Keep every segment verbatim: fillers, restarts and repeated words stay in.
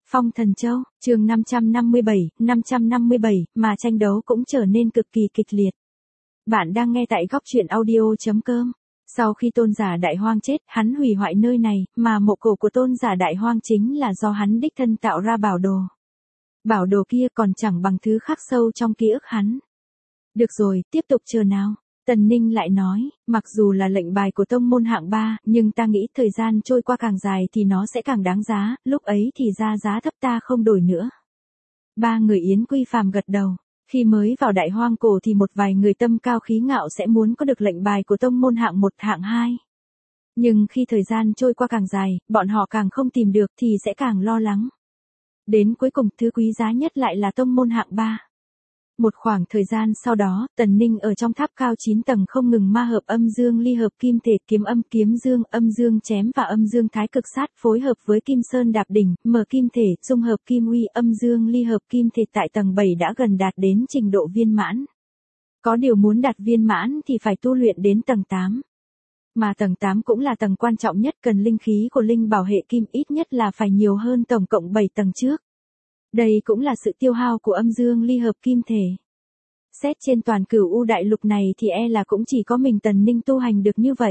Phong Thần Châu, chương năm trăm năm mươi bảy, năm trăm năm mươi bảy, mà tranh đấu cũng trở nên cực kỳ kịch liệt. Bạn đang nghe tại góc truyện audio chấm com. Sau khi tôn giả Đại Hoang chết, hắn hủy hoại nơi này, mà mộ cổ của tôn giả Đại Hoang chính là do hắn đích thân tạo ra bảo đồ. Bảo đồ kia còn chẳng bằng thứ khắc sâu trong ký ức hắn. Được rồi, tiếp tục chờ nào. Tần Ninh lại nói, mặc dù là lệnh bài của tông môn hạng ba, nhưng ta nghĩ thời gian trôi qua càng dài thì nó sẽ càng đáng giá, lúc ấy thì ra giá thấp ta không đổi nữa. Ba người Yến Quy Phàm gật đầu. Khi mới vào Đại Hoang Cổ thì một vài người tâm cao khí ngạo sẽ muốn có được lệnh bài của tông môn hạng một hạng hai. Nhưng khi thời gian trôi qua càng dài, bọn họ càng không tìm được thì sẽ càng lo lắng. Đến cuối cùng thứ quý giá nhất lại là tông môn hạng ba. Một khoảng thời gian sau đó, Tần Ninh ở trong tháp cao chín tầng không ngừng ma hợp âm dương ly hợp kim thể, kiếm âm kiếm dương, âm dương chém và âm dương thái cực sát phối hợp với kim sơn đạp đỉnh, mở kim thể, dung hợp kim uy, âm dương ly hợp kim thể tại tầng bảy đã gần đạt đến trình độ viên mãn. Có điều muốn đạt viên mãn thì phải tu luyện đến tầng tám. Mà tầng tám cũng là tầng quan trọng nhất, cần linh khí của linh bảo hệ kim ít nhất là phải nhiều hơn tổng cộng bảy tầng trước. Đây cũng là sự tiêu hao của âm dương ly hợp kim thể. Xét trên toàn cửu u đại lục này thì e là cũng chỉ có mình Tần Ninh tu hành được như vậy.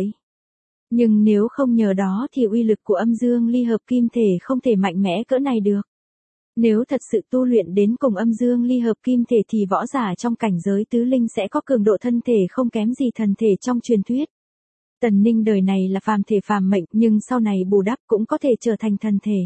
Nhưng nếu không nhờ đó thì uy lực của âm dương ly hợp kim thể không thể mạnh mẽ cỡ này được. Nếu thật sự tu luyện đến cùng âm dương ly hợp kim thể thì võ giả trong cảnh giới tứ linh sẽ có cường độ thân thể không kém gì thần thể trong truyền thuyết. Tần Ninh đời này là phàm thể phàm mệnh, nhưng sau này bù đắp cũng có thể trở thành thần thể.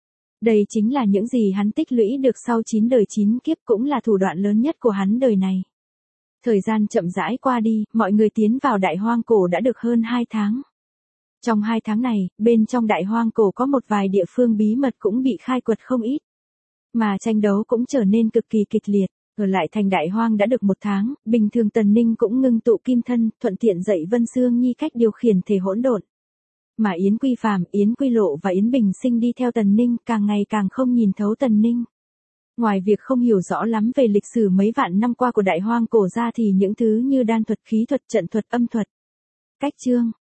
Đây chính là những gì hắn tích lũy được sau chín đời chín kiếp, cũng là thủ đoạn lớn nhất của hắn đời này. Thời gian chậm rãi qua đi, mọi người tiến vào Đại Hoang Cổ đã được hơn hai tháng. Trong hai tháng này, bên trong Đại Hoang Cổ có một vài địa phương bí mật cũng bị khai quật không ít. Mà tranh đấu cũng trở nên cực kỳ kịch liệt. Ở lại thành Đại Hoang đã được một tháng, bình thường Tần Ninh cũng ngưng tụ kim thân, thuận tiện dạy Vân Xương Nhi cách điều khiển thể hỗn độn. Mà Yến Quy Phàm, Yến Quy Lộ và Yến Bình Sinh đi theo Tần Ninh càng ngày càng không nhìn thấu Tần Ninh. Ngoài việc không hiểu rõ lắm về lịch sử mấy vạn năm qua của Đại Hoang Cổ ra thì những thứ như đan thuật, khí thuật, trận thuật, âm thuật, cách chương,